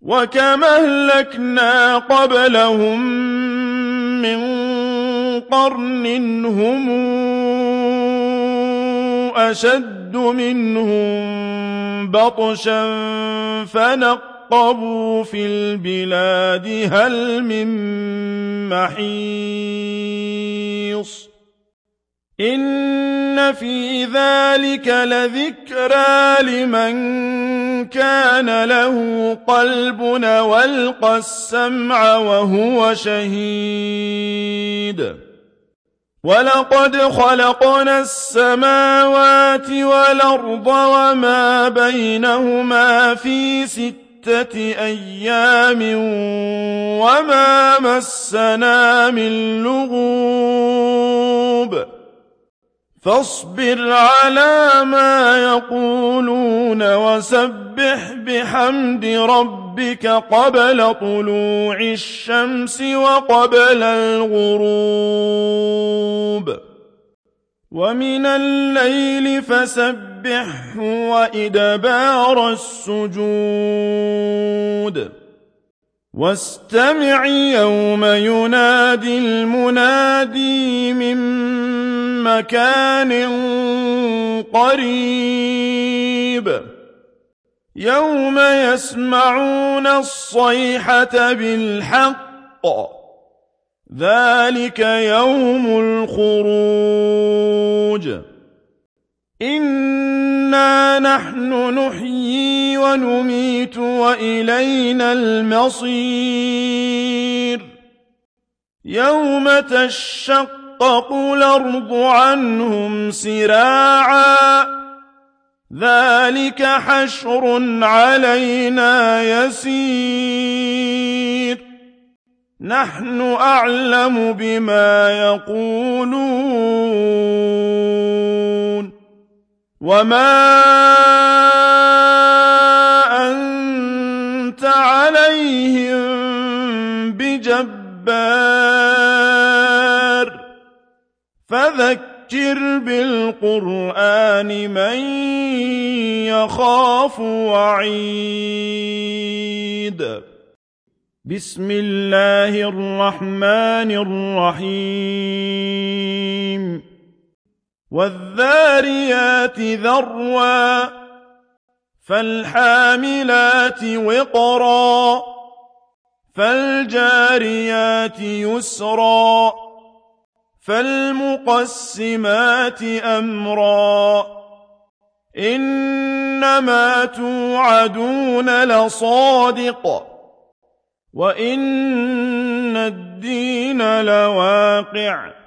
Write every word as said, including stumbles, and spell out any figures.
وكم أهلكنا قبلهم من قرن هم أشد منهم بطشا فنقبوا في البلاد هل من محيص إن في ذلك لذكرى لمن كان له قلب والقى السمع وهو شهيد ولقد خلقنا السماوات والأرض وما بينهما في ستة أيام وما مسنا من لغوب فاصبر على ما يقولون وسبح بحمد ربك قبل طلوع الشمس وقبل الغروب ومن الليل فسبحه وإدبار السجود واستمع يوم ينادي المنادي من مكان قريب يوم يسمعون الصيحة بالحق ذلك يوم الخروج إنا نحن نحيي ونميت وإلينا المصير يوم تشقق الأرض عنهم سراعا ذلك حشر علينا يسير نحن أعلم بما يقولون وما أنت عليهم بجبار فذكر بالقرآن من يخاف وعيد بسم الله الرحمن الرحيم والذاريات ذروا فالحاملات وقرا فالجاريات يسرا فالمقسمات أمرا إنما توعدون لصادق وإن الدين لواقع